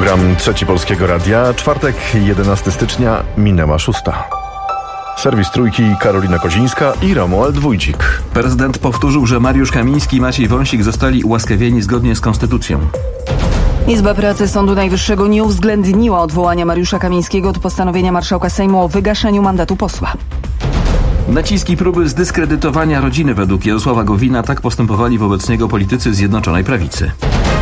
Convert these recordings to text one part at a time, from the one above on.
Program Trzeci Polskiego Radia. Czwartek, 11 stycznia, minęła 6. Serwis Trójki, Karolina Kozińska i Romuald Wójcik. Prezydent powtórzył, że Mariusz Kamiński i Maciej Wąsik zostali ułaskawieni zgodnie z konstytucją. Izba Pracy Sądu Najwyższego nie uwzględniła odwołania Mariusza Kamińskiego od postanowienia marszałka Sejmu o wygaszeniu mandatu posła. Naciski próby zdyskredytowania rodziny według Jarosława Gowina, tak postępowali wobec niego politycy Zjednoczonej Prawicy.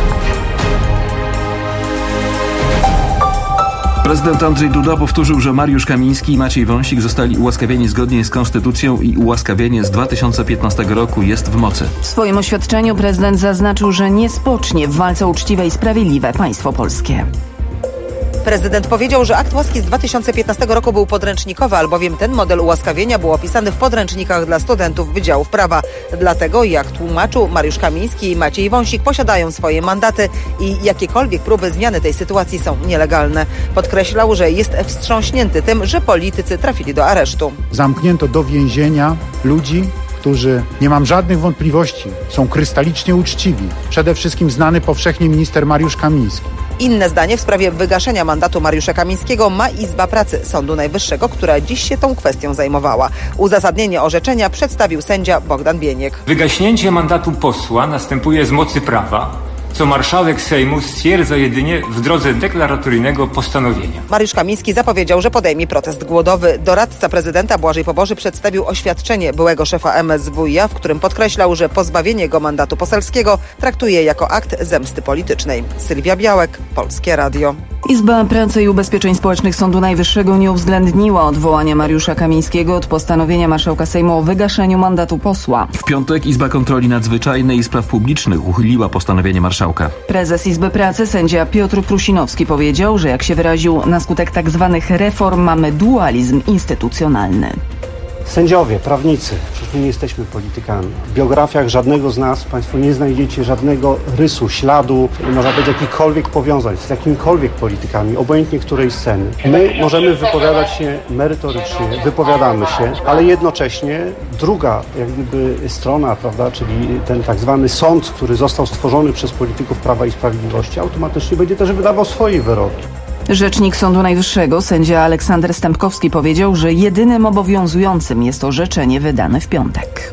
Prezydent Andrzej Duda powtórzył, że Mariusz Kamiński i Maciej Wąsik zostali ułaskawieni zgodnie z konstytucją i ułaskawienie z 2015 roku jest w mocy. W swoim oświadczeniu prezydent zaznaczył, że nie spocznie w walce o uczciwe i sprawiedliwe państwo polskie. Prezydent powiedział, że akt łaski z 2015 roku był podręcznikowy, albowiem ten model ułaskawienia był opisany w podręcznikach dla studentów Wydziałów Prawa. Dlatego, jak tłumaczył, Mariusz Kamiński i Maciej Wąsik posiadają swoje mandaty i jakiekolwiek próby zmiany tej sytuacji są nielegalne. Podkreślał, że jest wstrząśnięty tym, że politycy trafili do aresztu. Zamknięto do więzienia ludzi, którzy, nie mam żadnych wątpliwości, są krystalicznie uczciwi. Przede wszystkim znany powszechnie minister Mariusz Kamiński. Inne zdanie w sprawie wygaszenia mandatu Mariusza Kamińskiego ma Izba Pracy Sądu Najwyższego, która dziś się tą kwestią zajmowała. Uzasadnienie orzeczenia przedstawił sędzia Bogdan Bieniek. Wygaśnięcie mandatu posła następuje z mocy prawa, co marszałek Sejmu stwierdza jedynie w drodze deklaratoryjnego postanowienia. Mariusz Kamiński zapowiedział, że podejmie protest głodowy. Doradca prezydenta Błażej Poboży przedstawił oświadczenie byłego szefa MSWiA, w którym podkreślał, że pozbawienie go mandatu poselskiego traktuje jako akt zemsty politycznej. Sylwia Białek, Polskie Radio. Izba Pracy i Ubezpieczeń Społecznych Sądu Najwyższego nie uwzględniła odwołania Mariusza Kamińskiego od postanowienia marszałka Sejmu o wygaszeniu mandatu posła. W piątek Izba Kontroli Nadzwyczajnej i Spraw Publicznych uchyliła postanowienie marszałka. Prezes Izby Pracy, sędzia Piotr Prusinowski, powiedział, że jak się wyraził, na skutek tzw. reform mamy dualizm instytucjonalny. Sędziowie, prawnicy, przecież my nie jesteśmy politykami. W biografiach żadnego z nas Państwo nie znajdziecie żadnego rysu, śladu, można powiedzieć, jakichkolwiek powiązań z jakimikolwiek politykami, obojętnie której sceny. My możemy wypowiadać się merytorycznie, wypowiadamy się, ale jednocześnie druga jak gdyby strona, prawda, czyli ten tak zwany sąd, który został stworzony przez polityków Prawa i Sprawiedliwości, automatycznie będzie też wydawał swoje wyroki. Rzecznik Sądu Najwyższego, sędzia Aleksander Stępkowski, powiedział, że jedynym obowiązującym jest orzeczenie wydane w piątek.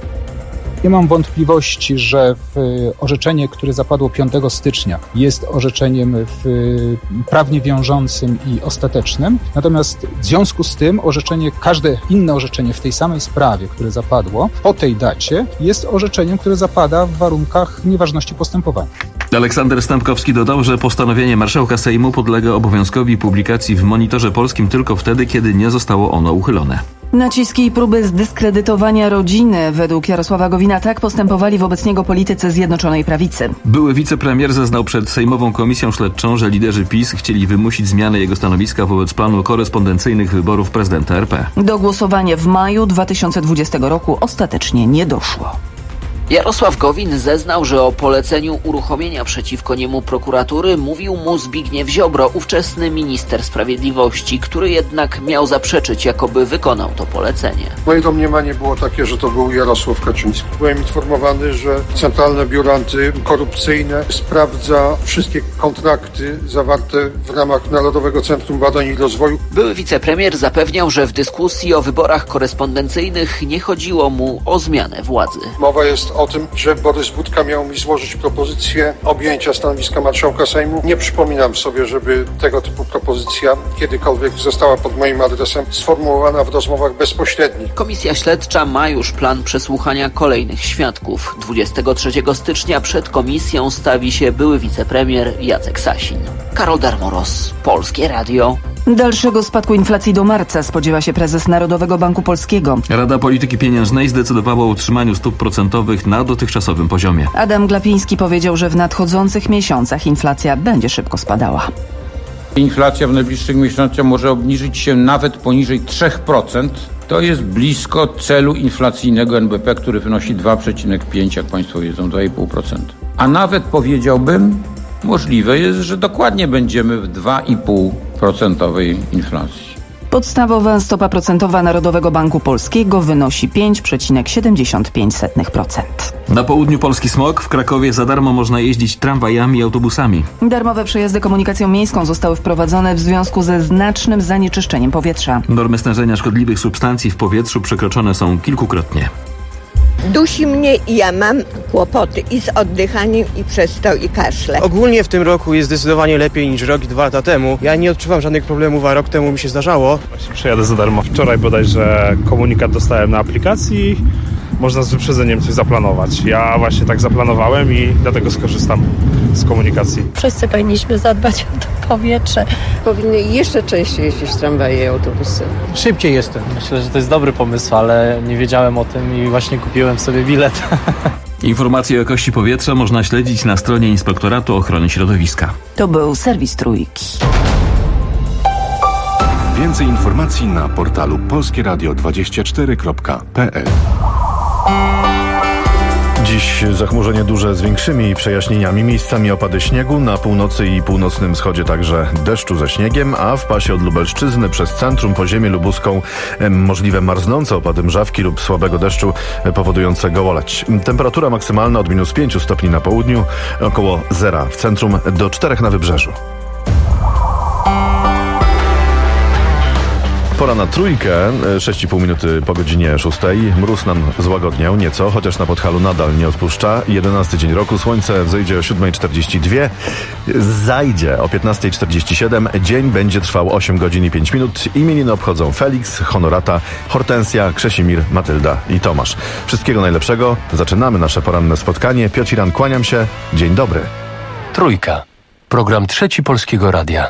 Nie mam wątpliwości, że orzeczenie, które zapadło 5 stycznia, jest orzeczeniem prawnie wiążącym i ostatecznym. Natomiast w związku z tym każde inne orzeczenie w tej samej sprawie, które zapadło po tej dacie, jest orzeczeniem, które zapada w warunkach nieważności postępowania. Aleksander Stępkowski dodał, że postanowienie marszałka Sejmu podlega obowiązkowi publikacji w Monitorze Polskim tylko wtedy, kiedy nie zostało ono uchylone. Naciski i próby zdyskredytowania rodziny według Jarosława Gowina, tak postępowali wobec niego politycy Zjednoczonej Prawicy. Były wicepremier zeznał przed Sejmową Komisją Śledczą, że liderzy PiS chcieli wymusić zmianę jego stanowiska wobec planu korespondencyjnych wyborów prezydenta RP. Do głosowania w maju 2020 roku ostatecznie nie doszło. Jarosław Gowin zeznał, że o poleceniu uruchomienia przeciwko niemu prokuratury mówił mu Zbigniew Ziobro, ówczesny minister sprawiedliwości, który jednak miał zaprzeczyć, jakoby wykonał to polecenie. Moje domniemanie było takie, że to był Jarosław Kaczyński. Byłem informowany, że Centralne Biuro Antykorupcyjne sprawdza wszystkie kontrakty zawarte w ramach Narodowego Centrum Badań i Rozwoju. Były wicepremier zapewniał, że w dyskusji o wyborach korespondencyjnych nie chodziło mu o zmianę władzy. Mowa jest o tym, że Borys Budka miał mi złożyć propozycję objęcia stanowiska marszałka Sejmu. Nie przypominam sobie, żeby tego typu propozycja kiedykolwiek została pod moim adresem sformułowana w rozmowach bezpośrednich. Komisja Śledcza ma już plan przesłuchania kolejnych świadków. 23 stycznia przed komisją stawi się były wicepremier Jacek Sasin. Karol Darmoros, Polskie Radio. Dalszego spadku inflacji do marca spodziewa się prezes Narodowego Banku Polskiego. Rada Polityki Pieniężnej zdecydowała o utrzymaniu stóp procentowych na dotychczasowym poziomie. Adam Glapiński powiedział, że w nadchodzących miesiącach inflacja będzie szybko spadała. Inflacja w najbliższych miesiącach może obniżyć się nawet poniżej 3%. To jest blisko celu inflacyjnego NBP, który wynosi 2,5%, jak Państwo wiedzą, 2,5%. A nawet powiedziałbym, możliwe jest, że dokładnie będziemy w 2,5% inflacji. Podstawowa stopa procentowa Narodowego Banku Polskiego wynosi 5,75%. Na południu Polski smog. W Krakowie za darmo można jeździć tramwajami i autobusami. Darmowe przejazdy komunikacją miejską zostały wprowadzone w związku ze znacznym zanieczyszczeniem powietrza. Normy stężenia szkodliwych substancji w powietrzu przekroczone są kilkukrotnie. Dusi mnie i ja mam kłopoty i z oddychaniem, i przez to i kaszle. Ogólnie w tym roku jest zdecydowanie lepiej niż rok i 2 lata temu. Ja nie odczuwam żadnych problemów, a rok temu mi się zdarzało. Właśnie przejadę za darmo. Wczoraj bodajże komunikat dostałem na aplikacji. Można z wyprzedzeniem coś zaplanować. Ja właśnie tak zaplanowałem i dlatego skorzystam z komunikacji. Wszyscy powinniśmy zadbać o to powietrze. Powinny jeszcze częściej jeździć tramwaje i autobusy. Szybciej jestem. Myślę, że to jest dobry pomysł, ale nie wiedziałem o tym i właśnie kupiłem sobie bilet. Informacje o jakości powietrza można śledzić na stronie Inspektoratu Ochrony Środowiska. To był serwis Trójki. Więcej informacji na portalu polskieradio24.pl. Dziś zachmurzenie duże z większymi przejaśnieniami, miejscami opady śniegu, na północy i północnym wschodzie także deszczu ze śniegiem, a w pasie od Lubelszczyzny przez centrum po ziemię lubuską możliwe marznące opady mrzawki lub słabego deszczu powodujące gołoleć. Temperatura maksymalna od -5 stopni na południu, około 0 w centrum, do 4 na wybrzeżu. Pora na Trójkę, 6,5 minuty po godzinie 6. Mróz nam złagodniał nieco, chociaż na Podhalu nadal nie odpuszcza. 11 dzień roku, słońce wzejdzie o 7:42, zajdzie o 15:47. Dzień będzie trwał 8 godzin i 5 minut. Imieniny obchodzą Felix, Honorata, Hortensja, Krzesimir, Matylda i Tomasz. Wszystkiego najlepszego. Zaczynamy nasze poranne spotkanie. Piotr Iran, kłaniam się. Dzień dobry. Trójka. Program Trzeci Polskiego Radia.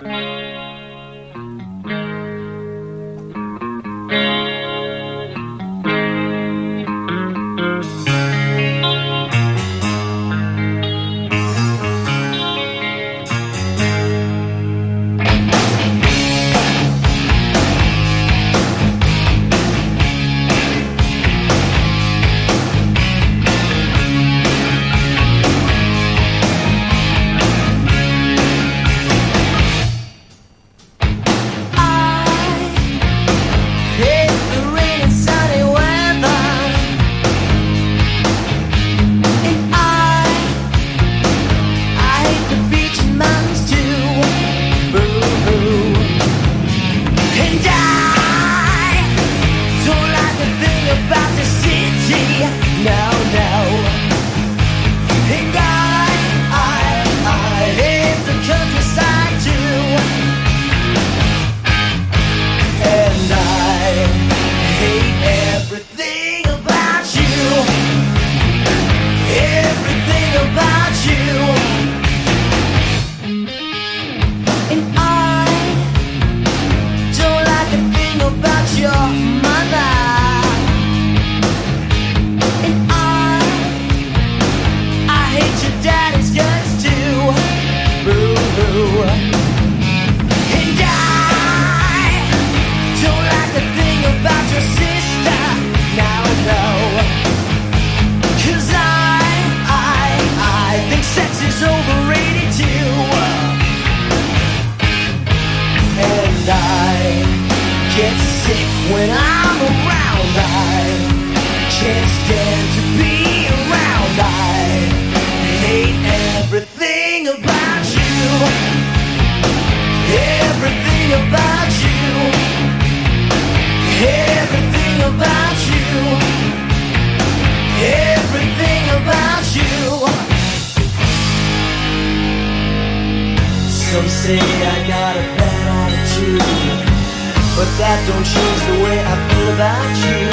Some say I got a bad attitude, but that don't change the way I feel about you.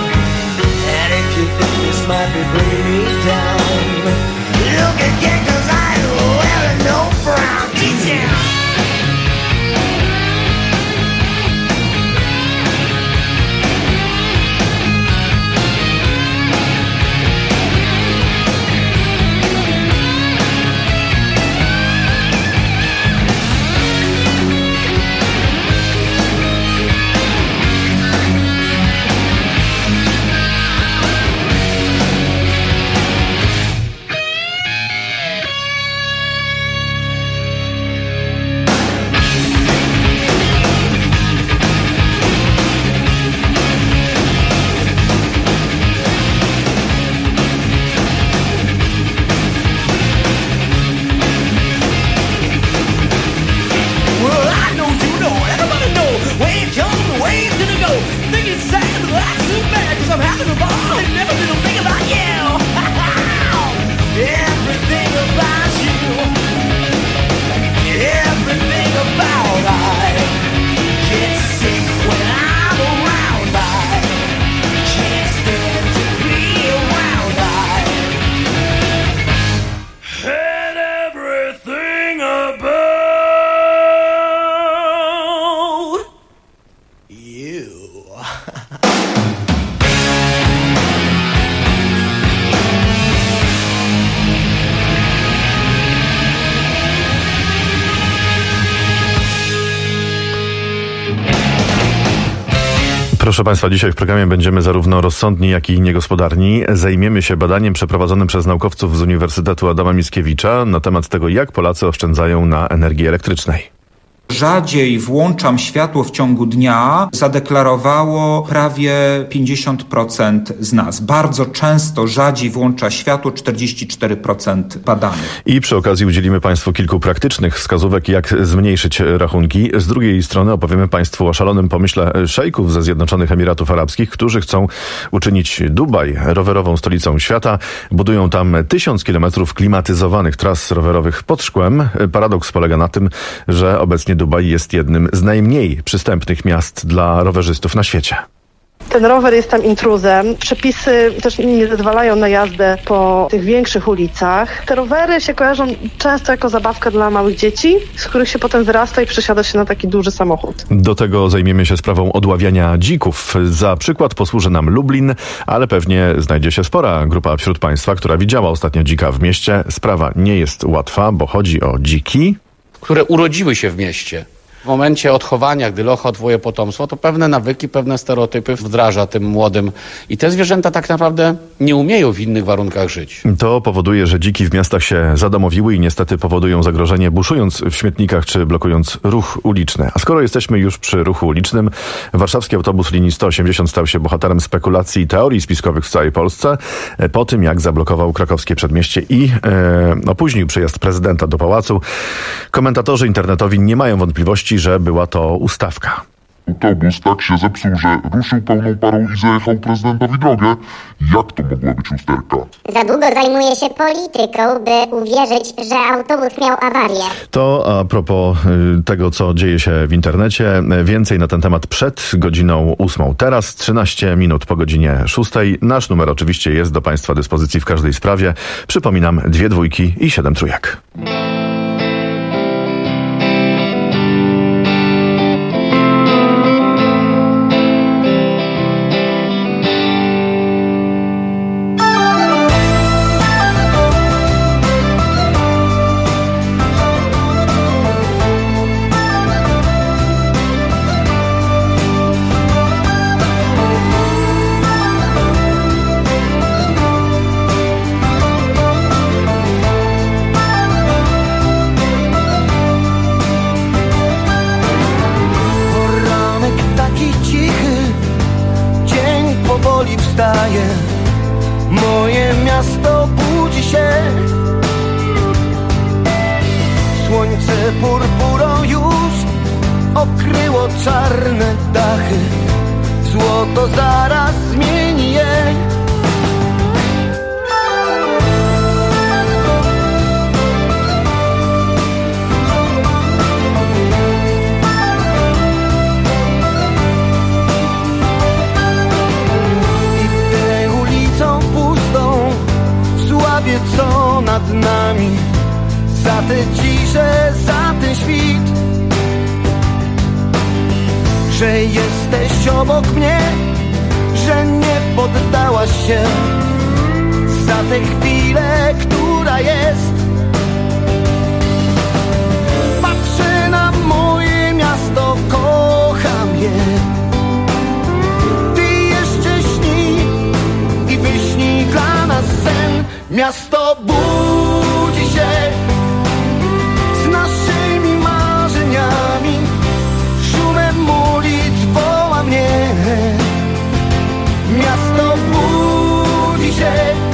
And if you think this might be bringing me down, look again, 'cause I ain't wearing no frown. Get down. Proszę Państwa, dzisiaj w programie będziemy zarówno rozsądni, jak i niegospodarni. Zajmiemy się badaniem przeprowadzonym przez naukowców z Uniwersytetu Adama Mickiewicza na temat tego, jak Polacy oszczędzają na energii elektrycznej. Rzadziej włączam światło w ciągu dnia, zadeklarowało prawie 50% z nas. Bardzo często rzadziej włącza światło 44% badanych. I przy okazji udzielimy Państwu kilku praktycznych wskazówek, jak zmniejszyć rachunki. Z drugiej strony opowiemy Państwu o szalonym pomyśle szejków ze Zjednoczonych Emiratów Arabskich, którzy chcą uczynić Dubaj rowerową stolicą świata. Budują tam 1000 kilometrów klimatyzowanych tras rowerowych pod szkłem. Paradoks polega na tym, że obecnie Dubaj jest jednym z najmniej przystępnych miast dla rowerzystów na świecie. Ten rower jest tam intruzem. Przepisy też nie zezwalają na jazdę po tych większych ulicach. Te rowery się kojarzą często jako zabawka dla małych dzieci, z których się potem wyrasta i przesiada się na taki duży samochód. Do tego zajmiemy się sprawą odławiania dzików. Za przykład posłuży nam Lublin, ale pewnie znajdzie się spora grupa wśród Państwa, która widziała ostatnio dzika w mieście. Sprawa nie jest łatwa, bo chodzi o dziki, które urodziły się w mieście. W momencie odchowania, gdy loch odwołuje potomstwo, to pewne nawyki, pewne stereotypy wdraża tym młodym. I te zwierzęta tak naprawdę nie umieją w innych warunkach żyć. To powoduje, że dziki w miastach się zadomowiły i niestety powodują zagrożenie, buszując w śmietnikach czy blokując ruch uliczny. A skoro jesteśmy już przy ruchu ulicznym, warszawski autobus linii 180 stał się bohaterem spekulacji i teorii spiskowych w całej Polsce po tym, jak zablokował krakowskie przedmieście i opóźnił przyjazd prezydenta do pałacu. Komentatorzy internetowi nie mają wątpliwości, że była to ustawka. Autobus tak się zepsuł, że ruszył pełną parą i zajechał prezydentowi drogę. Jak to mogła być usterka? Za długo zajmuje się polityką, by uwierzyć, że autobus miał awarię. To a propos tego, co dzieje się w internecie. Więcej na ten temat przed godziną 8. Teraz 13 minut po godzinie 6. Nasz numer oczywiście jest do Państwa dyspozycji w każdej sprawie. Przypominam, 2 dwójki i 7 trójek. Moje miasto budzi się. Słońce purpurą już okryło czarne dachy. Złoto zaraz zmieni je. Co nad nami, za tę ciszę, za ten świt, że jesteś obok mnie, że nie poddałaś się, za tę chwilę, która jest. Patrzę na moje miasto, kocham je. Ty jeszcze śnij i wyśnij dla nas sen. Miasto budzi się z naszymi marzeniami, szumem ulic woła mnie. Miasto budzi się,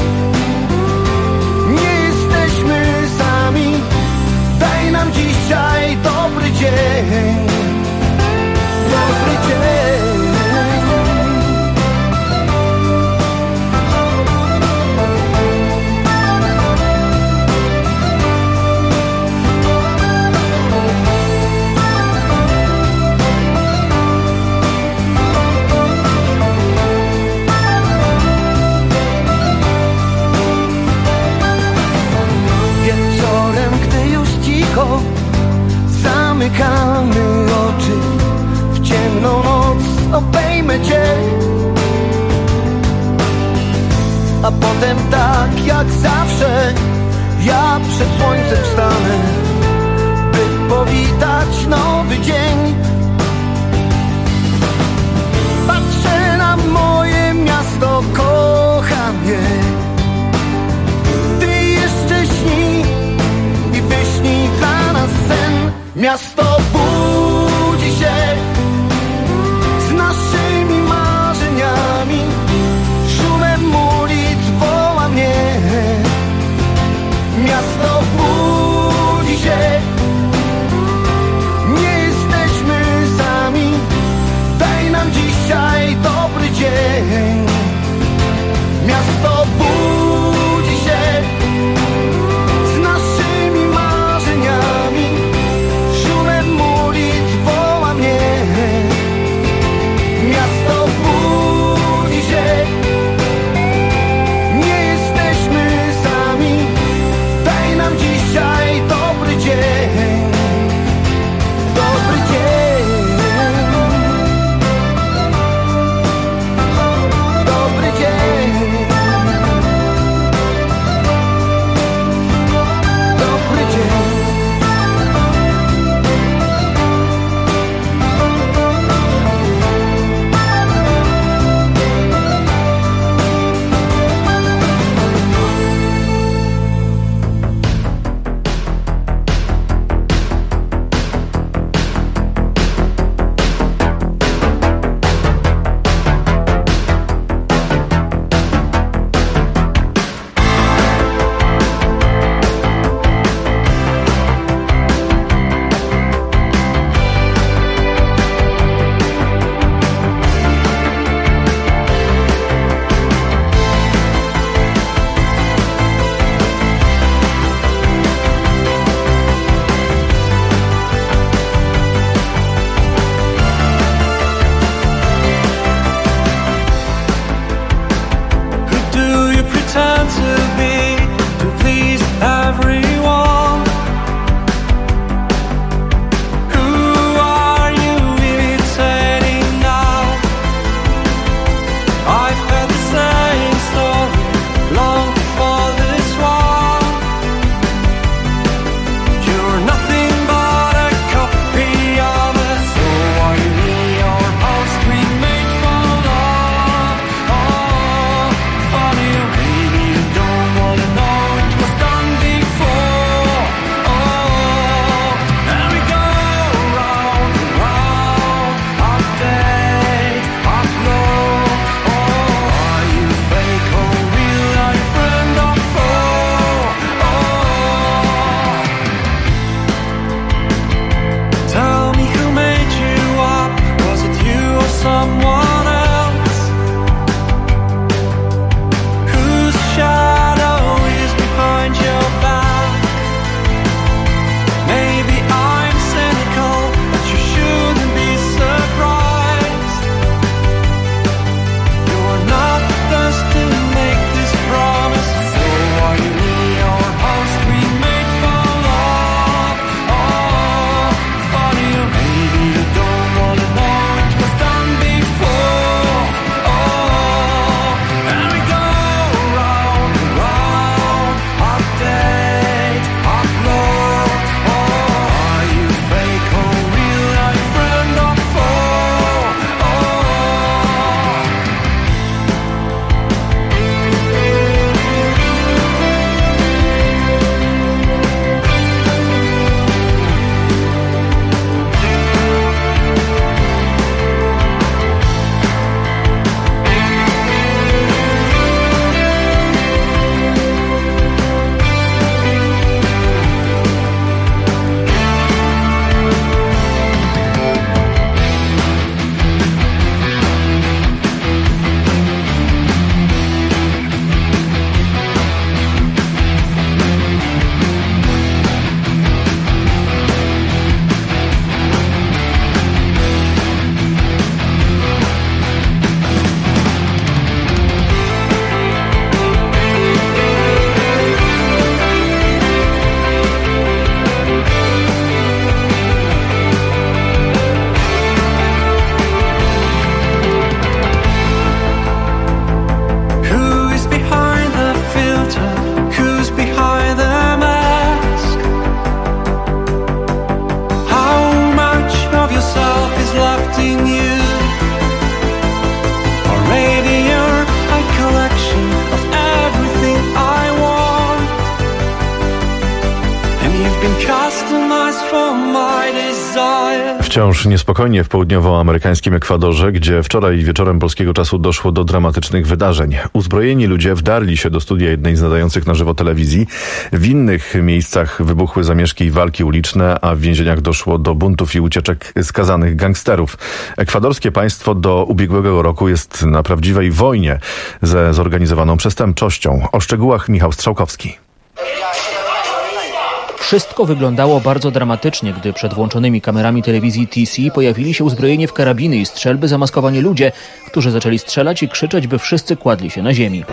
nie jesteśmy sami, daj nam dzisiaj dobry dzień, dobry dzień. Zamykamy oczy, w ciemną noc obejmę cię, a potem tak jak zawsze ja przed słońcem stanę, by powitać nowy dzień. Patrzę Wciąż niespokojnie w południowoamerykańskim Ekwadorze, gdzie wczoraj wieczorem polskiego czasu doszło do dramatycznych wydarzeń. Uzbrojeni ludzie wdarli się do studia jednej z nadających na żywo telewizji. W innych miejscach wybuchły zamieszki i walki uliczne, a w więzieniach doszło do buntów i ucieczek skazanych gangsterów. Ekwadorskie państwo do ubiegłego roku jest na prawdziwej wojnie ze zorganizowaną przestępczością. O szczegółach Michał Strzałkowski. Wszystko wyglądało bardzo dramatycznie, gdy przed włączonymi kamerami telewizji TC pojawili się uzbrojeni w karabiny i strzelby zamaskowani ludzie, którzy zaczęli strzelać i krzyczeć, by wszyscy kładli się na ziemi.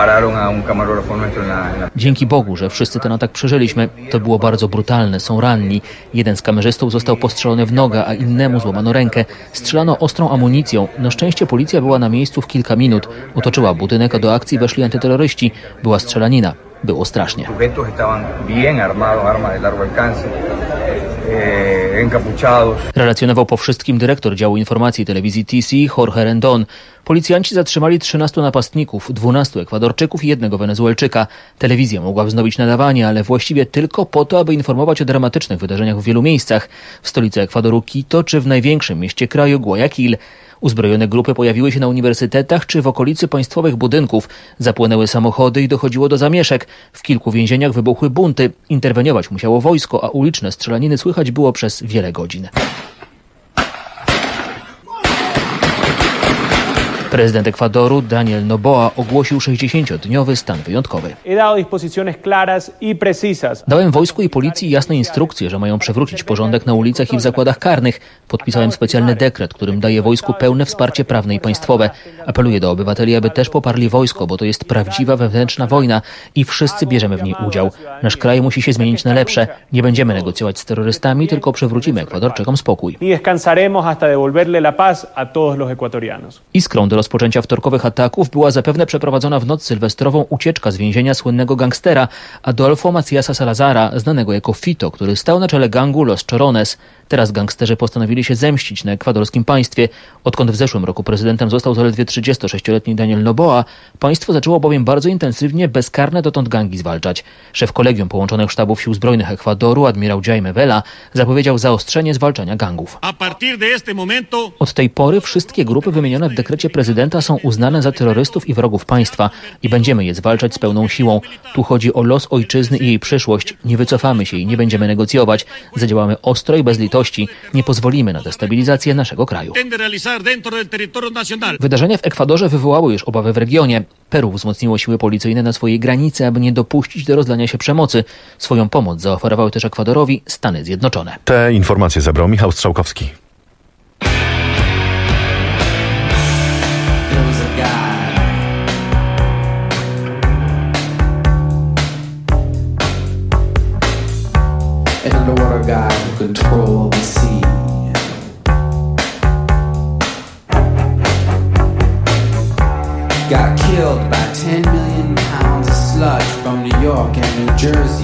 Dzięki Bogu, że wszyscy ten atak przeżyliśmy. To było bardzo brutalne, są ranni. Jeden z kamerzystów został postrzelony w nogę, a innemu złamano rękę. Strzelano ostrą amunicją. Na szczęście policja była na miejscu w kilka minut. Otoczyła budynek, a do akcji weszli antyterroryści. Była strzelanina. Było strasznie. Relacjonował po wszystkim dyrektor działu informacji telewizji TC Jorge Rendon. Policjanci zatrzymali 13 napastników, 12 Ekwadorczyków i 1 Wenezuelczyka. Telewizja mogła wznowić nadawanie, ale właściwie tylko po to, aby informować o dramatycznych wydarzeniach w wielu miejscach. W stolicy Ekwadoru Quito czy w największym mieście kraju Guayaquil. Uzbrojone grupy pojawiły się na uniwersytetach czy w okolicy państwowych budynków. Zapłonęły samochody i dochodziło do zamieszek. W kilku więzieniach wybuchły bunty. Interweniować musiało wojsko, a uliczne strzelaniny słychać było przez wiele godzin. Prezydent Ekwadoru Daniel Noboa ogłosił 60-dniowy stan wyjątkowy. Dałem wojsku i policji jasne instrukcje, że mają przywrócić porządek na ulicach i w zakładach karnych. Podpisałem specjalny dekret, którym daje wojsku pełne wsparcie prawne i państwowe. Apeluję do obywateli, aby też poparli wojsko, bo to jest prawdziwa wewnętrzna wojna i wszyscy bierzemy w niej udział. Nasz kraj musi się zmienić na lepsze. Nie będziemy negocjować z terrorystami, tylko przywrócimy Ekwadorczykom spokój. Iskrą do rozpoczęcia wtorkowych ataków była zapewne przeprowadzona w noc sylwestrową ucieczka z więzienia słynnego gangstera Adolfo Maciasa Salazara, znanego jako Fito, który stał na czele gangu Los Chorones. Teraz gangsterzy postanowili się zemścić na ekwadorskim państwie. Odkąd w zeszłym roku prezydentem został zaledwie 36-letni Daniel Noboa, państwo zaczęło bowiem bardzo intensywnie bezkarne dotąd gangi zwalczać. Szef Kolegium Połączonych Sztabów Sił Zbrojnych Ekwadoru, admirał Jaime Vela, zapowiedział zaostrzenie zwalczania gangów. Od tej pory wszystkie grupy wymienione w dekrecie prezydenta są uznane za terrorystów i wrogów państwa i będziemy je zwalczać z pełną siłą. Tu chodzi o los ojczyzny i jej przyszłość. Nie wycofamy się i nie będziemy negocjować. Zadziałamy ostro i bez litości. Nie pozwolimy na destabilizację naszego kraju. Wydarzenia w Ekwadorze wywołały już obawy w regionie. Peru wzmocniło siły policyjne na swojej granicy, aby nie dopuścić do rozlania się przemocy. Swoją pomoc zaoferowały też Ekwadorowi Stany Zjednoczone. Te informacje zebrał Michał Strzałkowski. Underwater guy who controlled the sea. Got killed by 10 million pounds of sludge from New York and New Jersey.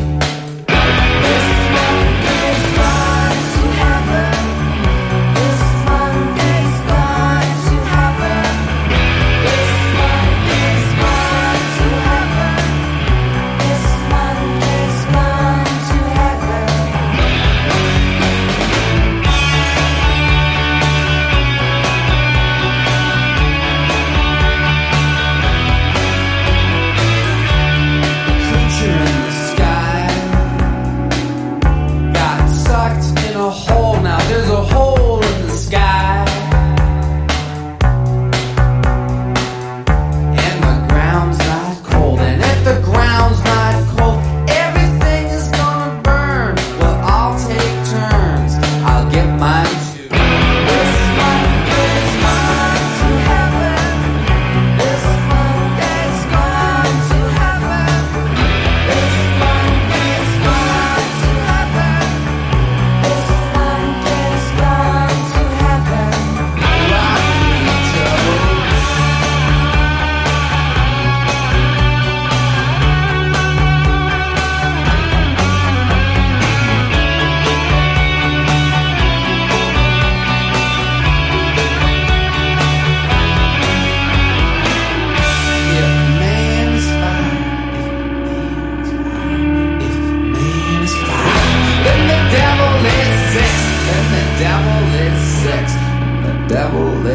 Creature in the sky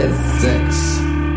is six.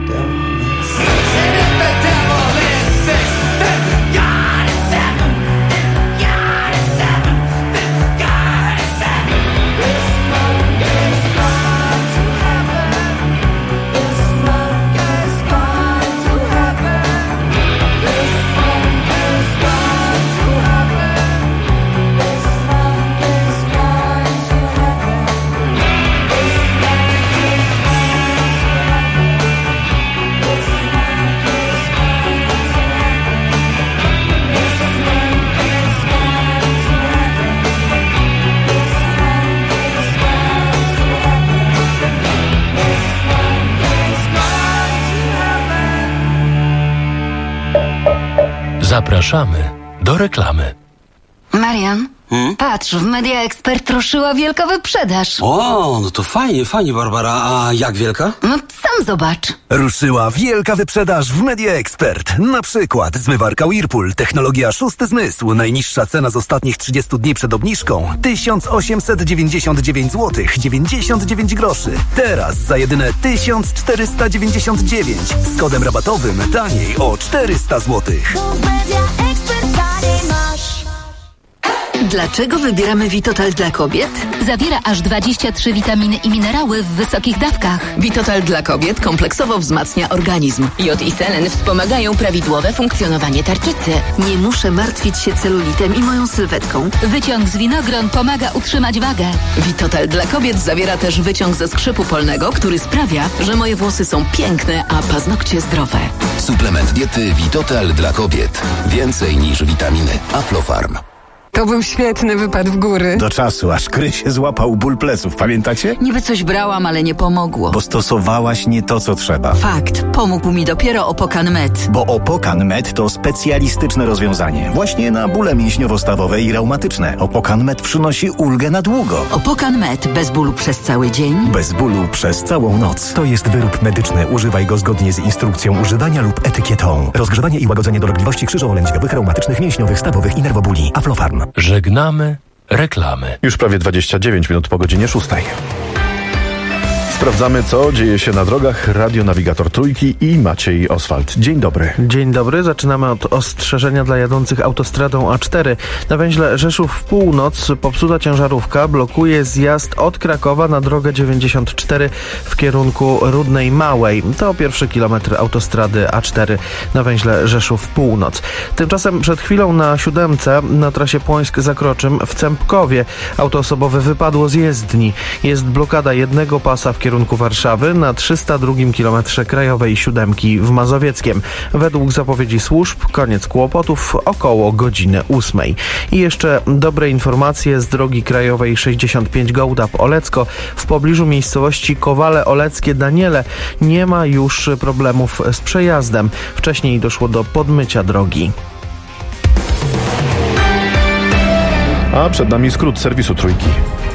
Zapraszamy do reklamy. Marian, patrz, w Media Expert ruszyła wielka wyprzedaż. O, no to fajnie, Barbara. A jak wielka? No sam zobacz. Ruszyła wielka wyprzedaż w Media Expert. Na przykład zmywarka Whirlpool, technologia szósty zmysł. Najniższa cena z ostatnich 30 dni przed obniżką 1899 zł 99 groszy. Teraz za jedyne 1499. Z kodem rabatowym taniej o 400 zł. Dlaczego wybieramy Vitotal dla kobiet? Zawiera aż 23 witaminy i minerały w wysokich dawkach. Vitotal dla kobiet kompleksowo wzmacnia organizm. Jod i selen wspomagają prawidłowe funkcjonowanie tarczycy. Nie muszę martwić się celulitem i moją sylwetką. Wyciąg z winogron pomaga utrzymać wagę. Vitotal dla kobiet zawiera też wyciąg ze skrzypu polnego, który sprawia, że moje włosy są piękne, a paznokcie zdrowe. Suplement diety Vitotal dla kobiet. Więcej niż witaminy. Aflofarm. To był świetny wypad w góry. Do czasu, aż Krysie złapał ból pleców, pamiętacie? Niby coś brałam, ale nie pomogło. Bo stosowałaś nie to, co trzeba. Fakt. Pomógł mi dopiero Opokan Med. Bo Opokan Med to specjalistyczne rozwiązanie. Właśnie na bóle mięśniowo-stawowe i reumatyczne. Opokan Med przynosi ulgę na długo. Opokan Med. Bez bólu przez cały dzień. Bez bólu przez całą noc. To jest wyrób medyczny. Używaj go zgodnie z instrukcją używania lub etykietą. Rozgrzewanie i łagodzenie dolegliwości krzyżowo-lędźwiowych, reumatycznych, mięśniowych, stawowych i nerwobóli. Aflofarm. Żegnamy reklamy. Już prawie 29 minut po godzinie 6. Sprawdzamy, co dzieje się na drogach. Radionawigator Trójki i Maciej Oswald. Dzień dobry. Dzień dobry. Zaczynamy od ostrzeżenia dla jadących autostradą A4. Na węźle Rzeszów Północ popsuta ciężarówka blokuje zjazd od Krakowa na drogę 94 w kierunku Rudnej Małej. To pierwszy kilometr autostrady A4 na węźle Rzeszów Północ. Tymczasem przed chwilą na 7 na trasie Płońsk-Zakroczym w Cępkowie auto osobowe wypadło z jezdni. Jest blokada jednego pasa w kierunku Warszawy na 302 kilometrze Krajowej 7 w Mazowieckiem. Według zapowiedzi służb koniec kłopotów około godziny 8. I jeszcze dobre informacje z drogi krajowej 65 Gołdap-Olecko. W pobliżu miejscowości Kowale Oleckie-Daniele nie ma już problemów z przejazdem. Wcześniej doszło do podmycia drogi. A przed nami skrót serwisu Trójki,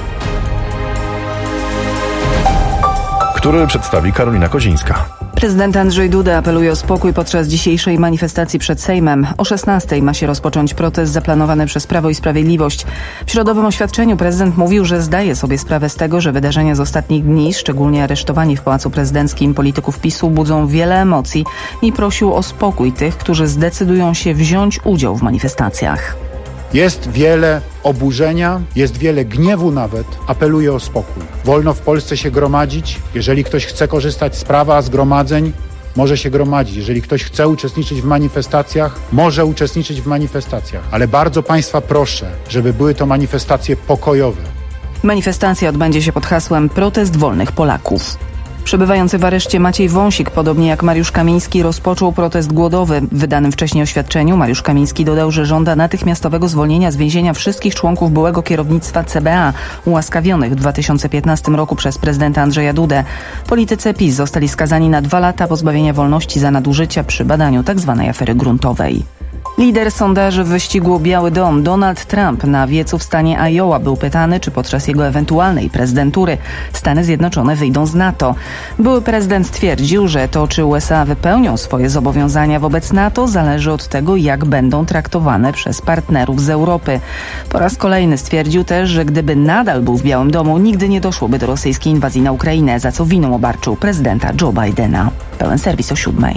który przedstawi Karolina Kozińska. Prezydent Andrzej Duda apeluje o spokój podczas dzisiejszej manifestacji przed Sejmem. O 16:00 ma się rozpocząć protest zaplanowany przez Prawo i Sprawiedliwość. W środowym oświadczeniu prezydent mówił, że zdaje sobie sprawę z tego, że wydarzenia z ostatnich dni, szczególnie aresztowani w Pałacu Prezydenckim polityków PiS-u, budzą wiele emocji i prosił o spokój tych, którzy zdecydują się wziąć udział w manifestacjach. Jest wiele oburzenia, jest wiele gniewu nawet. Apeluję o spokój. Wolno w Polsce się gromadzić. Jeżeli ktoś chce korzystać z prawa zgromadzeń, może się gromadzić. Jeżeli ktoś chce uczestniczyć w manifestacjach, może uczestniczyć w manifestacjach. Ale bardzo Państwa proszę, żeby były to manifestacje pokojowe. Manifestacja odbędzie się pod hasłem Protest Wolnych Polaków. Przebywający w areszcie Maciej Wąsik, podobnie jak Mariusz Kamiński, rozpoczął protest głodowy. W wydanym wcześniej oświadczeniu Mariusz Kamiński dodał, że żąda natychmiastowego zwolnienia z więzienia wszystkich członków byłego kierownictwa CBA, ułaskawionych w 2015 roku przez prezydenta Andrzeja Dudę. Politycy PiS zostali skazani na 2 lata pozbawienia wolności za nadużycia przy badaniu tzw. afery gruntowej. Lider sondaży w wyścigu Biały Dom Donald Trump na wiecu w stanie Iowa był pytany, czy podczas jego ewentualnej prezydentury Stany Zjednoczone wyjdą z NATO. Były prezydent stwierdził, że to, czy USA wypełnią swoje zobowiązania wobec NATO, zależy od tego, jak będą traktowane przez partnerów z Europy. Po raz kolejny stwierdził też, że gdyby nadal był w Białym Domu, nigdy nie doszłoby do rosyjskiej inwazji na Ukrainę, za co winą obarczył prezydenta Joe Bidena. Pełen serwis o 7:00.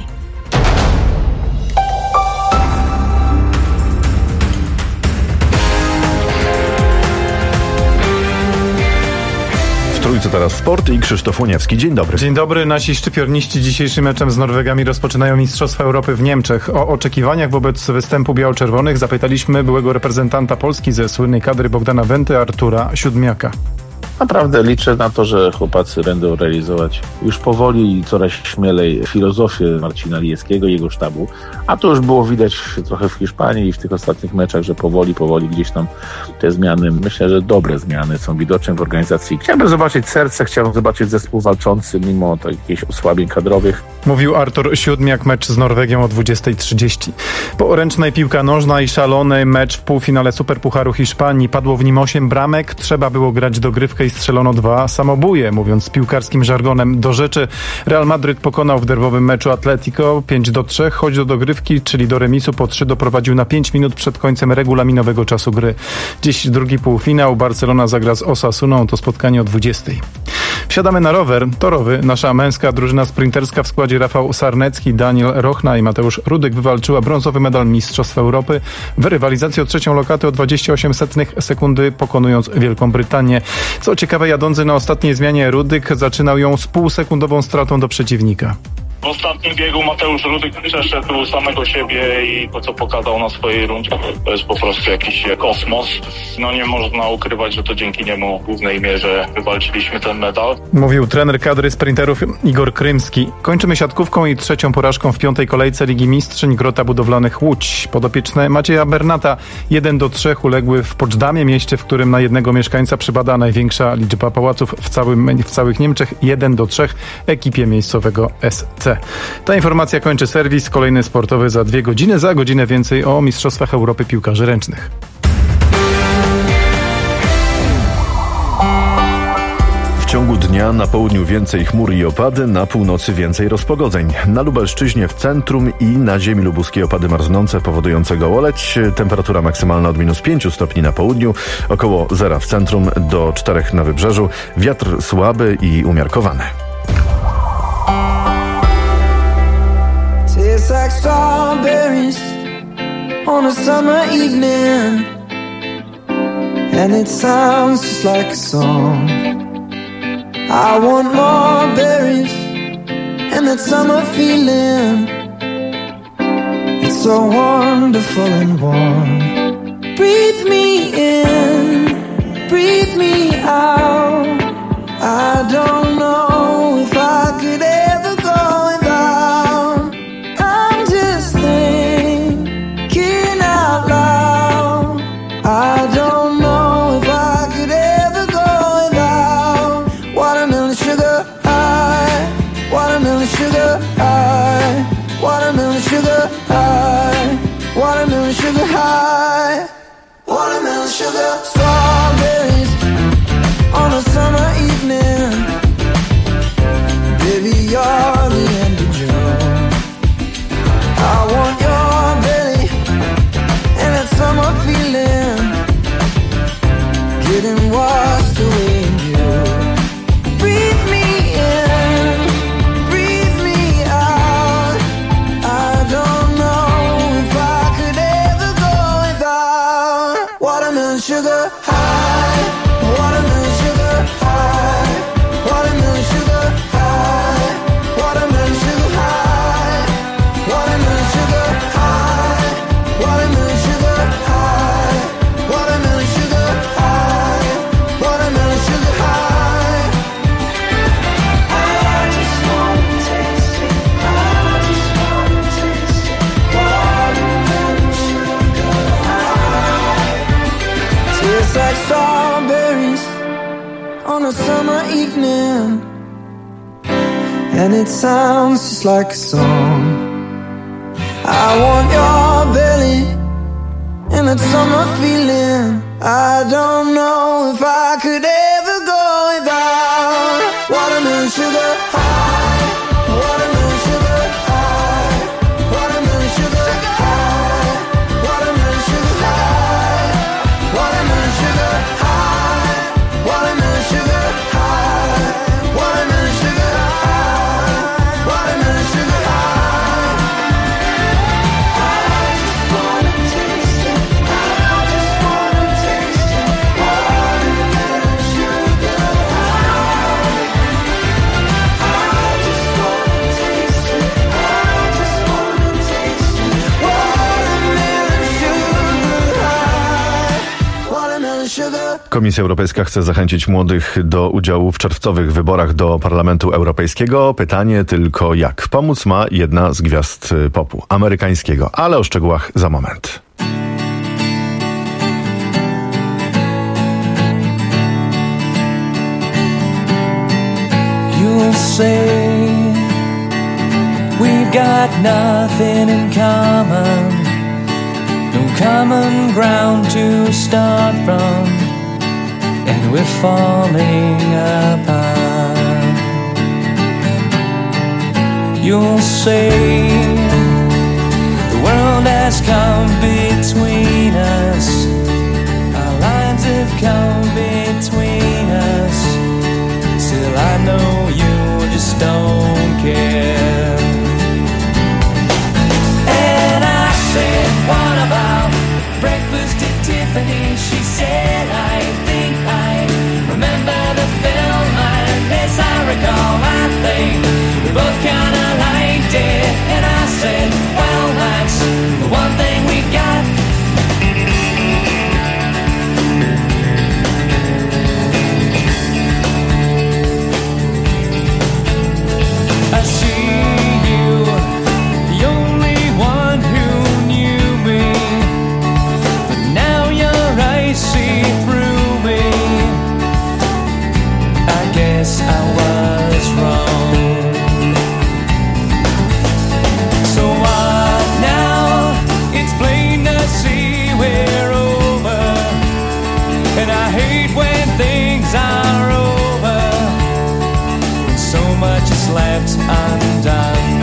Trójce teraz sport i Krzysztof Łoniewski. Dzień dobry. Dzień dobry. Nasi szczypiorniści dzisiejszym meczem z Norwegami rozpoczynają Mistrzostwa Europy w Niemczech. O oczekiwaniach wobec występu biało-czerwonych zapytaliśmy byłego reprezentanta Polski ze słynnej kadry Bogdana Wenty, Artura Siódmiaka. Naprawdę liczę na to, że chłopacy będą realizować już powoli i coraz śmielej filozofię Marcina Lijewskiego i jego sztabu. A to już było widać trochę w Hiszpanii i w tych ostatnich meczach, że powoli gdzieś tam te zmiany, myślę, że dobre zmiany są widoczne w organizacji. Chciałbym zobaczyć serce, chciałbym zobaczyć zespół walczący mimo jakichś osłabień kadrowych. Mówił Artur Siódmiak, mecz z Norwegią o 20:30. Poręczna piłka nożna i szalony mecz w półfinale Superpucharu Hiszpanii. Padło w nim 8 bramek, trzeba było grać dogrywkę i strzelono 2 samobóje. Mówiąc piłkarskim żargonem do rzeczy, Real Madryt pokonał w derbowym meczu Atletico 5-3, choć do dogrywki, czyli do remisu po 3 doprowadził na 5 minut przed końcem regulaminowego czasu gry. Dziś drugi półfinał, Barcelona zagra z Osasuną, to spotkanie o 20:00. Wsiadamy na rower torowy. Nasza męska drużyna sprinterska w składzie Rafał Sarnecki, Daniel Rochna i Mateusz Rudyk wywalczyła brązowy medal Mistrzostw Europy w rywalizacji o 3. lokatę o 28 sekundy, pokonując Wielką Brytanię. Co ciekawe, jadący na ostatniej zmianie Rudyk zaczynał ją z półsekundową stratą do przeciwnika. W ostatnim biegu Mateusz Rudyk przeszedł samego siebie i to, co pokazał na swojej rundzie, to jest po prostu jakiś kosmos. No nie można ukrywać, że to dzięki niemu w głównej mierze wywalczyliśmy ten medal. Mówił trener kadry sprinterów Igor Krymski. Kończymy siatkówką i 3. porażką w 5. kolejce Ligi Mistrzyń Grota Budowlanych Łódź. Podopieczne Macieja Bernata 1-3 uległy w Poczdamie, mieście, w którym na jednego mieszkańca przypada największa liczba pałaców w całych Niemczech. 1-3 ekipie miejscowego SC. Ta informacja kończy serwis. Kolejny sportowy za 2 godziny. Za godzinę więcej o Mistrzostwach Europy piłkarzy ręcznych. W ciągu dnia na południu więcej chmur i opady, na północy więcej rozpogodzeń. Na Lubelszczyźnie w centrum i na ziemi lubuskiej opady marznące powodujące gołoleć. Temperatura maksymalna od -5 stopni na południu, około 0 w centrum do 4 na wybrzeżu. Wiatr słaby i umiarkowany. Tastes like strawberries on a summer evening, and it sounds just like a song. I want more berries and that summer feeling. It's so wonderful and warm. Breathe me in, breathe me out. I don't know if I could ever go without. I'm just thinking out loud. I don't know if I could ever go without watermelon sugar high, watermelon sugar high, watermelon sugar high, watermelon sugar high, watermelon sugar. Strawberries on a summer evening. Baby, you're the end of June. I want your belly and that summer feeling, getting washed away in you. Breathe me in, breathe me out. I don't know if I could ever go without watermelon sugar high, watermelon sugar high, watermelon sugar high, watermelon sugar high, watermelon sugar high, watermelon sugar high, watermelon sugar high, watermelon sugar high. I just wanna taste it, I just wanna taste it, watermelon sugar high. Tastes like strawberries on a summer evening, and it sounds just like a song. I want your belly that summer feeling. I don't know if I could ever go without watermelon sugar high, watermelon sugar high, watermelon sugar high, watermelon sugar high, watermelon sugar high, watermelon sugar high, watermelon sugar high, watermelon sugar high. I just wanna taste it. I just wanna taste it. Watermelon sugar high. I just wanna taste it. I just wanna taste it. Watermelon sugar high. Watermelon sugar. Komisja Europejska chce zachęcić młodych do udziału w czerwcowych wyborach do Parlamentu Europejskiego. Pytanie tylko jak. Pomóc ma jedna z gwiazd popu amerykańskiego, ale o szczegółach za moment. You'll say we've got nothing in common, no common ground to start from, and we're falling apart. You'll say the world has come between us, our lines have come between us. Still I know you just don't care. And I said, what about breakfast at Tiffany? She said, I think I remember the film, and as I recall, I think we both kinda liked it. And I said, well, that's the one thing we got. I see you, the only one who knew me, but now your eyes see through me. I guess I was wrong. So what now? It's plain to see we're over, and I hate when things are over, when so much is left undone.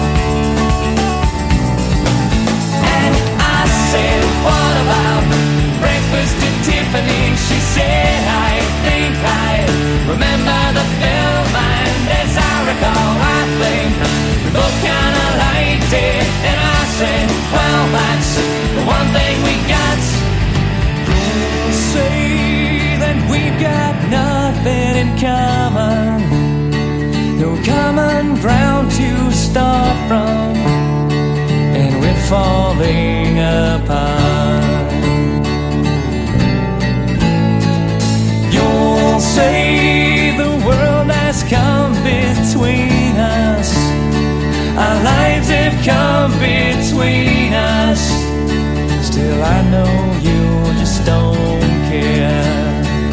And I said, what about breakfast at Tiffany? She said, I think I remember the film, and as I recall, I think we both kinda liked it. And I said, well, that's the one thing we got. Don't say that we've got nothing in common, no common ground to start from, and we're falling apart. You'll say the world has come between us, our lives have come between us. Still I know you just don't care.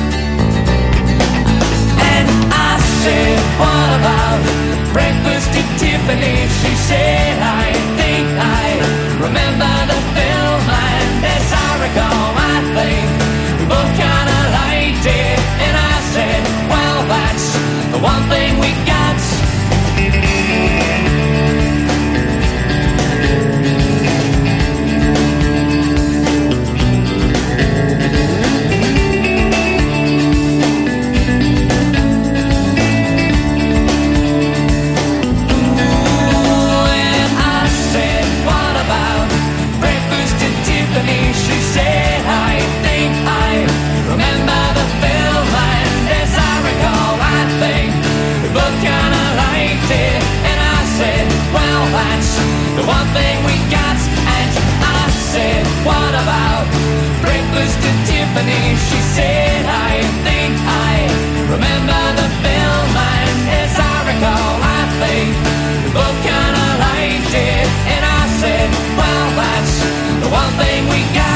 And I said, what about breakfast at Tiffany? She said, I think I remember the film, and as I recall, I think we both kinda liked it. And I said, well, that's the one thing we got. She said, I think I remember the film, and as I recall, I think we both kinda liked it. And I said, well, that's the one thing we got. And I said, what about breakfast at Tiffany? She said, I think I remember the film, and as I recall, I think we both kinda liked it. And I said, well, that's the one thing we got.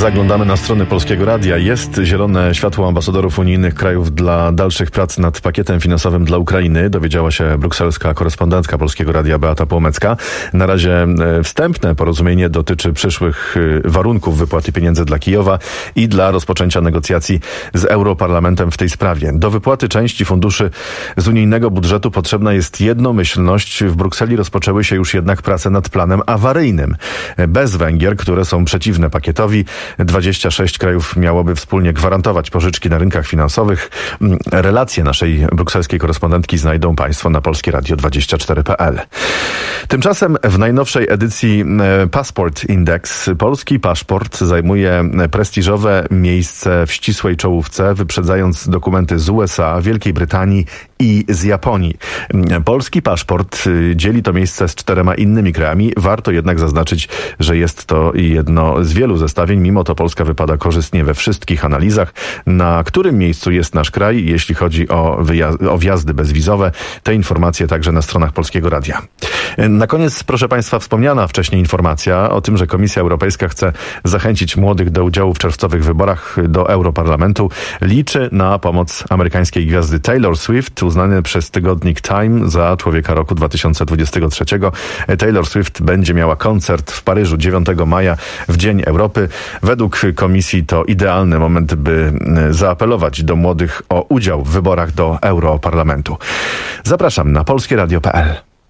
Zaglądamy na stronę Polskiego Radia. Jest zielone światło ambasadorów unijnych krajów dla dalszych prac nad pakietem finansowym dla Ukrainy. Dowiedziała się brukselska korespondentka Polskiego Radia Beata Płomecka. Na razie wstępne porozumienie dotyczy przyszłych warunków wypłaty pieniędzy dla Kijowa i dla rozpoczęcia negocjacji z Europarlamentem w tej sprawie. Do wypłaty części funduszy z unijnego budżetu potrzebna jest jednomyślność. W Brukseli rozpoczęły się już jednak prace nad planem awaryjnym. Bez Węgier, które są przeciwne pakietowi, 26 krajów miałoby wspólnie gwarantować pożyczki na rynkach finansowych. Relacje naszej brukselskiej korespondentki znajdą Państwo na polskieradio24.pl. Tymczasem w najnowszej edycji Passport Index polski paszport zajmuje prestiżowe miejsce w ścisłej czołówce, wyprzedzając dokumenty z USA, Wielkiej Brytanii i z Japonii. Polski paszport dzieli to miejsce z 4 innymi krajami. Warto jednak zaznaczyć, że jest to jedno z wielu zestawień. Mimo to Polska wypada korzystnie we wszystkich analizach. Na którym miejscu jest nasz kraj, jeśli chodzi o wjazdy bezwizowe? Te informacje także na stronach Polskiego Radia. Na koniec, proszę Państwa, wspomniana wcześniej informacja o tym, że Komisja Europejska chce zachęcić młodych do udziału w czerwcowych wyborach do Europarlamentu. Liczy na pomoc amerykańskiej gwiazdy Taylor Swift, uznany przez tygodnik Time za człowieka roku 2023. Taylor Swift będzie miała koncert w Paryżu 9 maja w Dzień Europy. Według komisji to idealny moment, by zaapelować do młodych o udział w wyborach do Europarlamentu. Zapraszam na polskieradio.pl.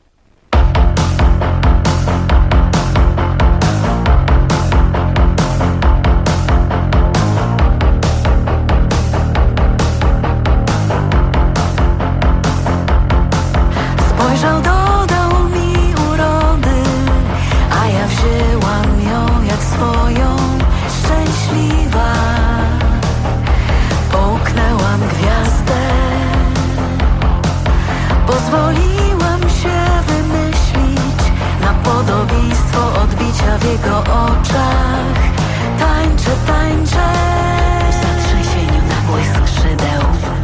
W jego oczach tańczę, tańczę w zatrzęsieniu nagłych skrzydeł.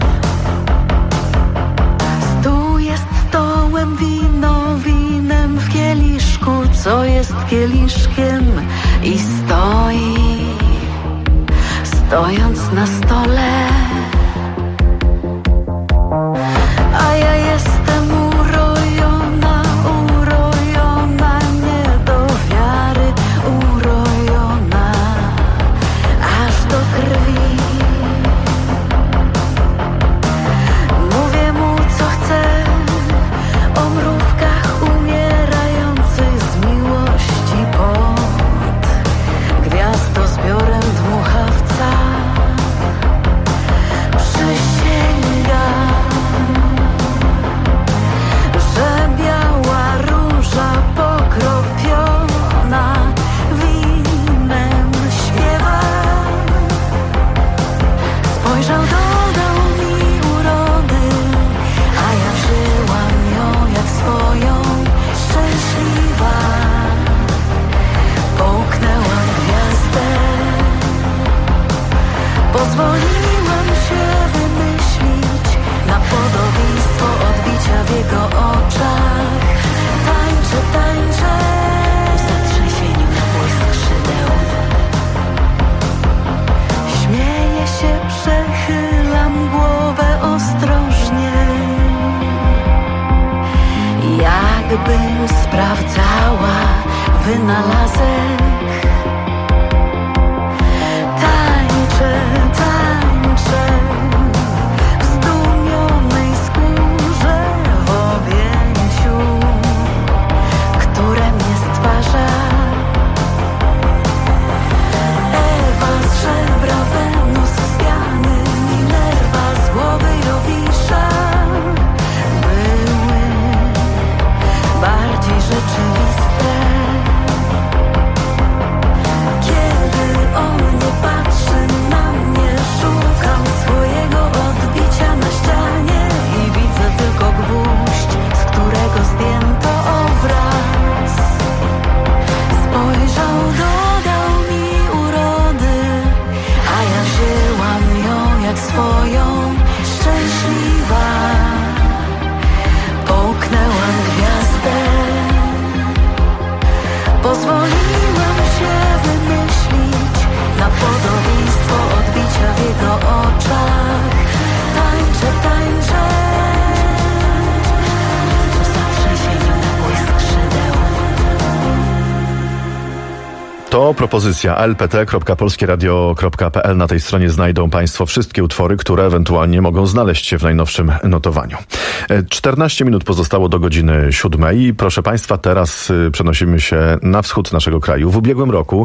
Stół jest stołem, wino winem w kieliszku, co jest kieliszkiem i stoi, stojąc na stole. A ja jestem urojona, urojona, nie do wiary, urojona aż do krwi. Mówię mu, co chcę, o mrówkach umierających z miłości pod gwiazdozbiorem dmuchawca. Przysięgam, że biała róża pokropiona winem śpiewa. Spojrzał, dodał mi urody, a ja wzięłam ją jak swoją. Szczęśliwa, połknęłam gwiazdę. Pozwoliłam się wymyślić na podobieństwo odbicia w jego oczach. Tańczę, tańczę w zatrzęsieniu nagłych skrzydeł. Śmieję się, przechylam głowę ostrożnie, jakbym sprawdzała wynalazek. Tańczę, tańczę w zdumionej skórze, w objęciu, które mnie stwarza. Ewa z żebra, Wenus z piany, Minerva z głowy Jowisza były bardziej rzeczywiste. Kiedy on nie patrzy na mnie, szukam swojego odbicia na ścianie i widzę tylko gwóźdź, z którego zdjęto obraz. Spojrzał, dodał mi urody, a ja wzięłam ją jak swoją. Szczęśliwa, połknęłam gwiazdę. Pozwoliłam się wymyślić na Propozycja lpt.polskieradio.pl. Na tej stronie znajdą Państwo wszystkie utwory, które ewentualnie mogą znaleźć się w najnowszym notowaniu. 14 minut pozostało do godziny 7. Proszę Państwa, teraz przenosimy się na wschód naszego kraju. W ubiegłym roku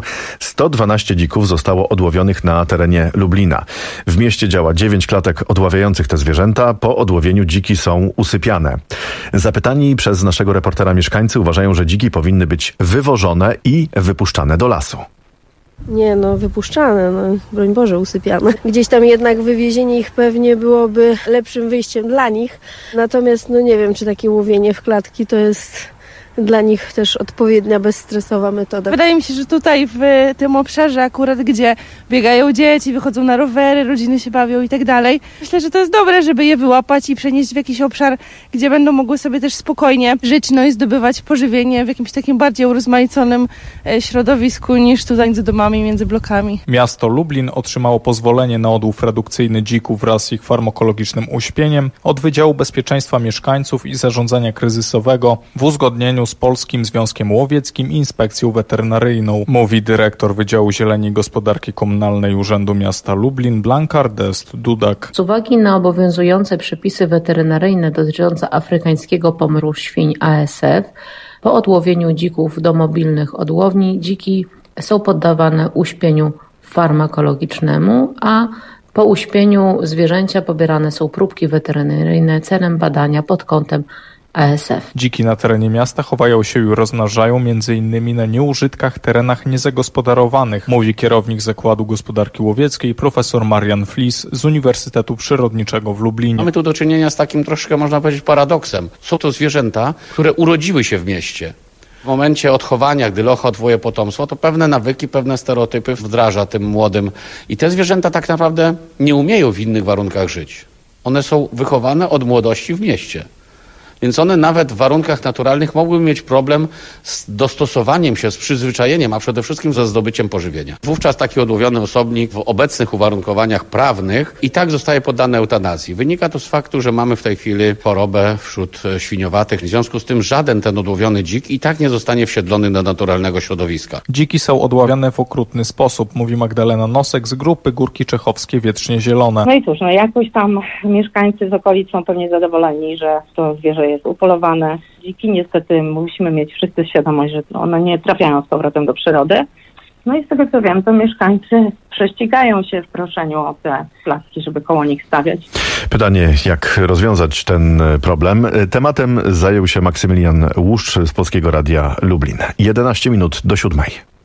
112 dzików zostało odłowionych na terenie Lublina. W mieście działa 9 klatek odławiających te zwierzęta. Po odłowieniu dziki są usypiane. Zapytani przez naszego reportera mieszkańcy uważają, że dziki powinny być wywożone i wypuszczane do lasu. Nie, wypuszczane, broń Boże, usypiane. Gdzieś tam jednak wywiezienie ich pewnie byłoby lepszym wyjściem dla nich. Natomiast nie wiem, czy takie łowienie w klatki to jest dla nich też odpowiednia, bezstresowa metoda. Wydaje mi się, że tutaj w tym obszarze akurat, gdzie biegają dzieci, wychodzą na rowery, rodziny się bawią i tak dalej, myślę, że to jest dobre, żeby je wyłapać i przenieść w jakiś obszar, gdzie będą mogły sobie też spokojnie żyć, i zdobywać pożywienie w jakimś takim bardziej urozmaiconym środowisku niż tutaj między domami, między blokami. Miasto Lublin otrzymało pozwolenie na odłów redukcyjny dzików wraz z ich farmakologicznym uśpieniem od Wydziału Bezpieczeństwa Mieszkańców i Zarządzania Kryzysowego w uzgodnieniu z Polskim Związkiem Łowieckim i Inspekcją Weterynaryjną, mówi dyrektor Wydziału Zieleni i Gospodarki Komunalnej Urzędu Miasta Lublin Blanka Ardest-Dudak. Z uwagi na obowiązujące przepisy weterynaryjne dotyczące afrykańskiego pomoru świń ASF, po odłowieniu dzików do mobilnych odłowni dziki są poddawane uśpieniu farmakologicznemu, a po uśpieniu zwierzęcia pobierane są próbki weterynaryjne celem badania pod kątem ASF. Dziki na terenie miasta chowają się i rozmnażają m.in. na nieużytkach terenach niezagospodarowanych, mówi kierownik Zakładu Gospodarki Łowieckiej profesor Marian Flis z Uniwersytetu Przyrodniczego w Lublinie. Mamy tu do czynienia z takim troszkę, można powiedzieć, paradoksem. Są to zwierzęta, które urodziły się w mieście. W momencie odchowania, gdy loch odwołuje potomstwo, to pewne nawyki, pewne stereotypy wdraża tym młodym. I te zwierzęta tak naprawdę nie umieją w innych warunkach żyć. One są wychowane od młodości w mieście. Więc one nawet w warunkach naturalnych mogłyby mieć problem z dostosowaniem się, z przyzwyczajeniem, a przede wszystkim ze zdobyciem pożywienia. Wówczas taki odłowiony osobnik w obecnych uwarunkowaniach prawnych i tak zostaje poddany eutanazji. Wynika to z faktu, że mamy w tej chwili chorobę wśród świniowatych. W związku z tym żaden ten odłowiony dzik i tak nie zostanie wsiedlony do naturalnego środowiska. Dziki są odławiane w okrutny sposób, mówi Magdalena Nosek z grupy Górki Czechowskie Wietrznie Zielone. No i cóż, jakoś tam mieszkańcy z okolic są pewnie zadowoleni, że to zwierzę jest upolowane. Dziki niestety musimy mieć wszyscy świadomość, że one nie trafiają z powrotem do przyrody. No i z tego co wiem, to mieszkańcy prześcigają się w proszeniu o te klatki, żeby koło nich stawiać. Pytanie, jak rozwiązać ten problem? Tematem zajął się Maksymilian Łuszcz z Polskiego Radia Lublin. 11 minut do 7.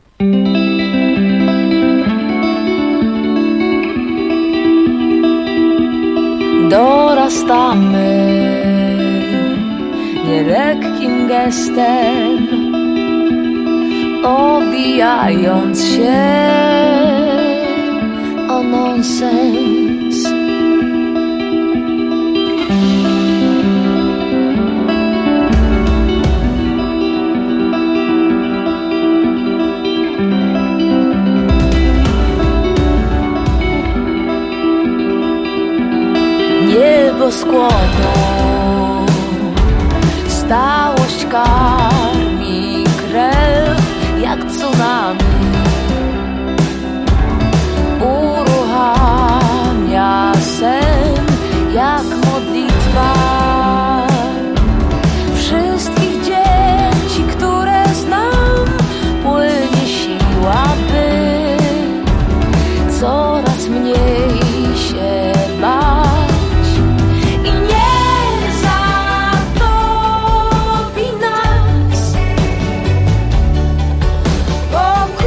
Dorastamy nielekkim gestem, obijając się o nonsens. Niebo skłonną stałość karmi krew jak tsunami, uruchamia sen jak modlitwa wszystkich dzieci, które znam, płynie siła, by coraz mniej się bać. Oh,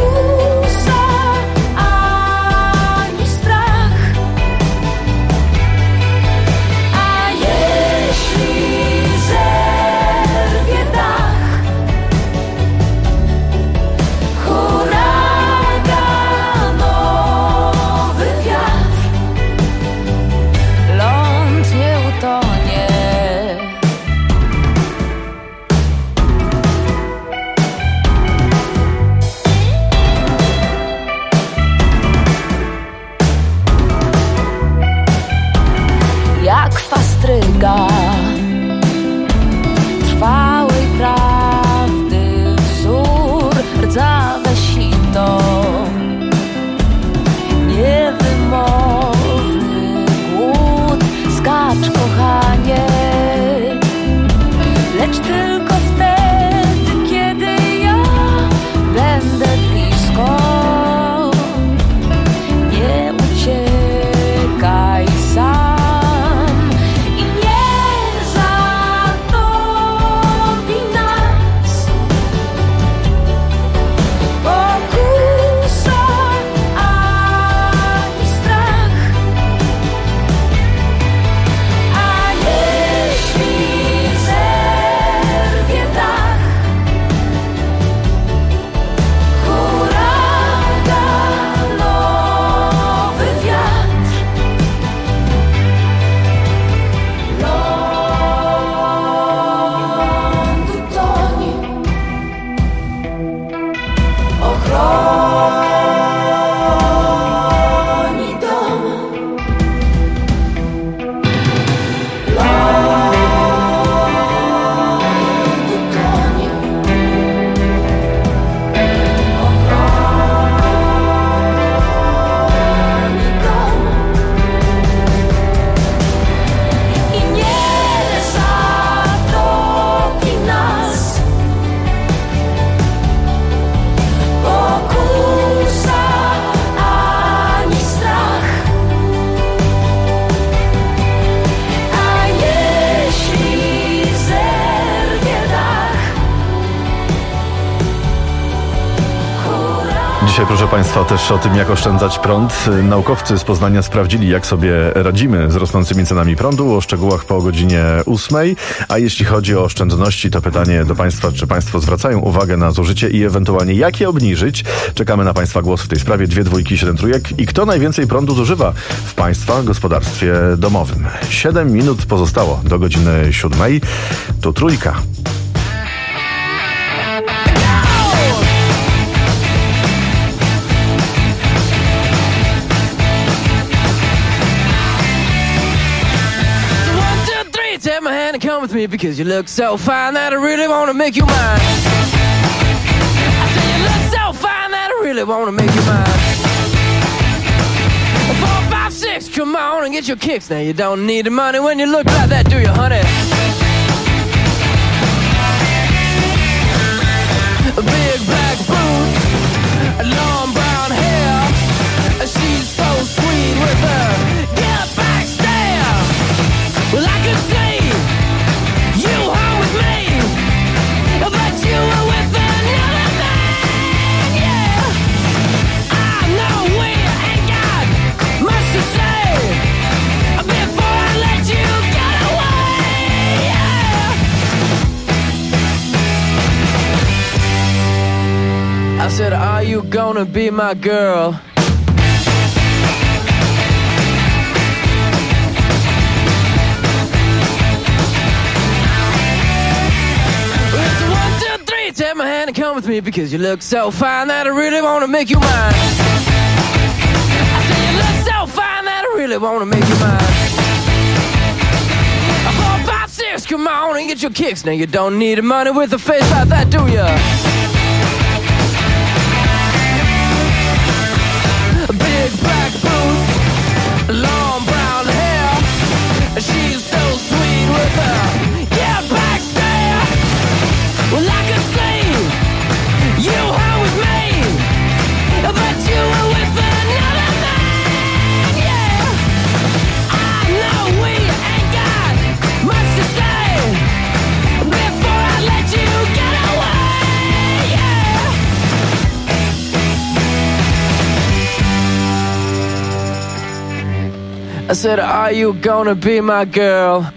Dzisiaj, proszę Państwa, też o tym, jak oszczędzać prąd. Naukowcy z Poznania sprawdzili, jak sobie radzimy z rosnącymi cenami prądu. O szczegółach po godzinie 8. A jeśli chodzi o oszczędności, to pytanie do Państwa, czy Państwo zwracają uwagę na zużycie i ewentualnie jak je obniżyć? Czekamy na Państwa głos w tej sprawie. 2 dwójki, 7 trójek. I kto najwięcej prądu zużywa w Państwa gospodarstwie domowym? 7 minut pozostało do godziny 7. Tu Trójka. Take my hand and come with me because you look so fine that I really want to make you mine. I say you look so fine that I really want to make you mine. 4, 5, 6, come on and get your kicks. Now you don't need the money when you look like that, do you, honey? Big black boots, long brown hair. She's so sweet with her get back stare. Well, I could say you home with me, but you were with another man, yeah. I know we ain't got much to say before I let you get away, yeah. I said, are you gonna be my girl? Take my hand and come with me because you look so fine that I really want to make you mine. I say you look so fine that I really want to make you mine. 4, 5, 6, come on and get your kicks. Now you don't need the money with a face like that, do ya? Big black boots, long brown hair. She's so sweet with her yeah, back stare. Well, I could say you home with me, but you were with another man, yeah. I know we ain't got much to say before I let you get away, yeah. I said, are you gonna be my girl?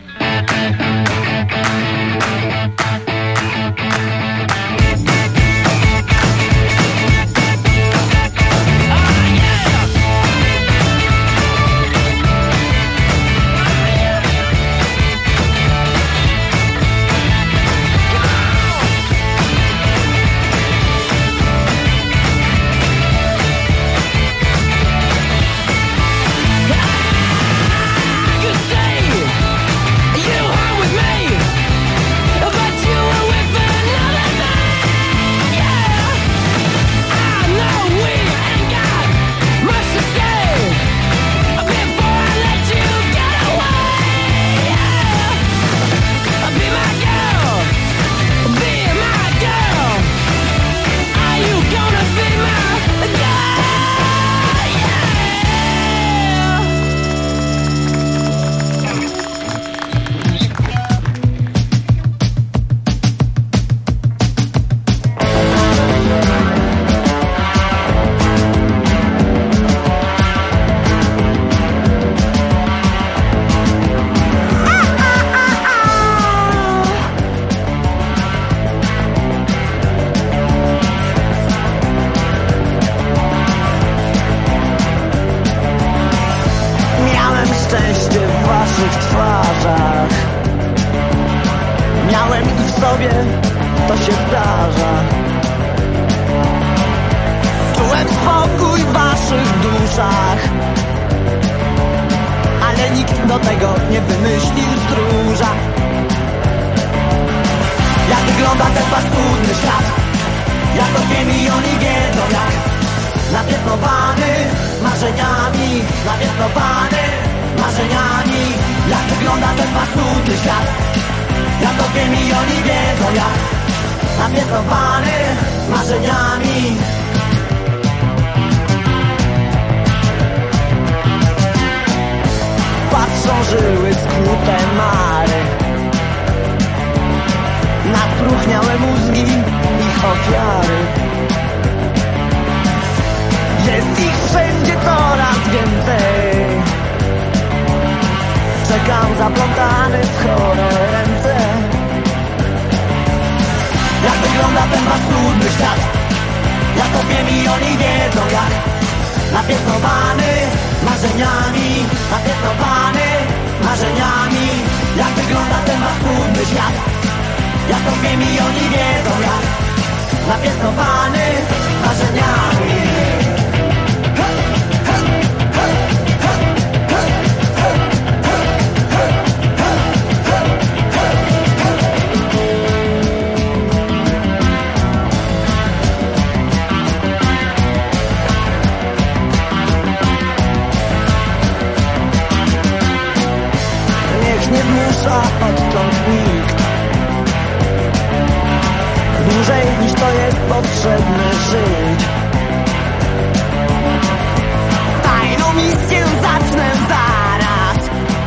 Żyły skute mary, naspróchniałe mózgi ich ofiary. Jest ich wszędzie coraz więcej. Czekam zaplątany w chore ręce. Jak wygląda ten wasz trudny świat? Ja to wiem i oni wiedzą jak. Napiętnowany marzeniami, napiętnowany marzeniami. Jak wygląda ten wasz trudny świat? Ja to wiem i oni wiedzą jak. Napiętnowany marzeniami. Nie zmusza odtąd nikt dłużej niż to jest potrzebne żyć. Tajną misję zacznę zaraz.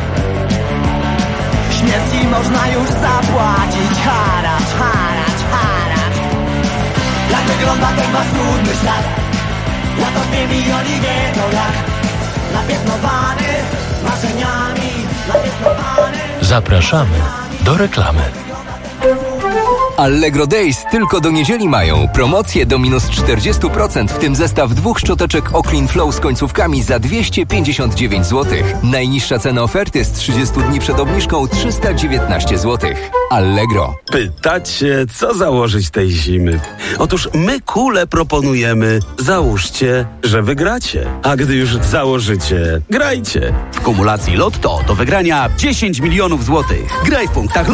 Śmierci można już zapłacić haracz, haracz, haracz. Jak wygląda ten wasz trudny świat? Ja to wiem i oni wiedzą jak. Napiętnowany marzeniami, napiętnowany. Zapraszamy do reklamy. Allegro Days tylko do niedzieli mają promocje do minus 40%, w tym zestaw 2 szczoteczek Oclean Flow z końcówkami za 259 zł. Najniższa cena oferty z 30 dni przed obniżką 319 zł. Allegro. Pytacie, co założyć tej zimy? Otóż my kule proponujemy. Załóżcie, że wygracie. A gdy już założycie, grajcie. W kumulacji Lotto do wygrania 10 milionów złotych. Graj w punktach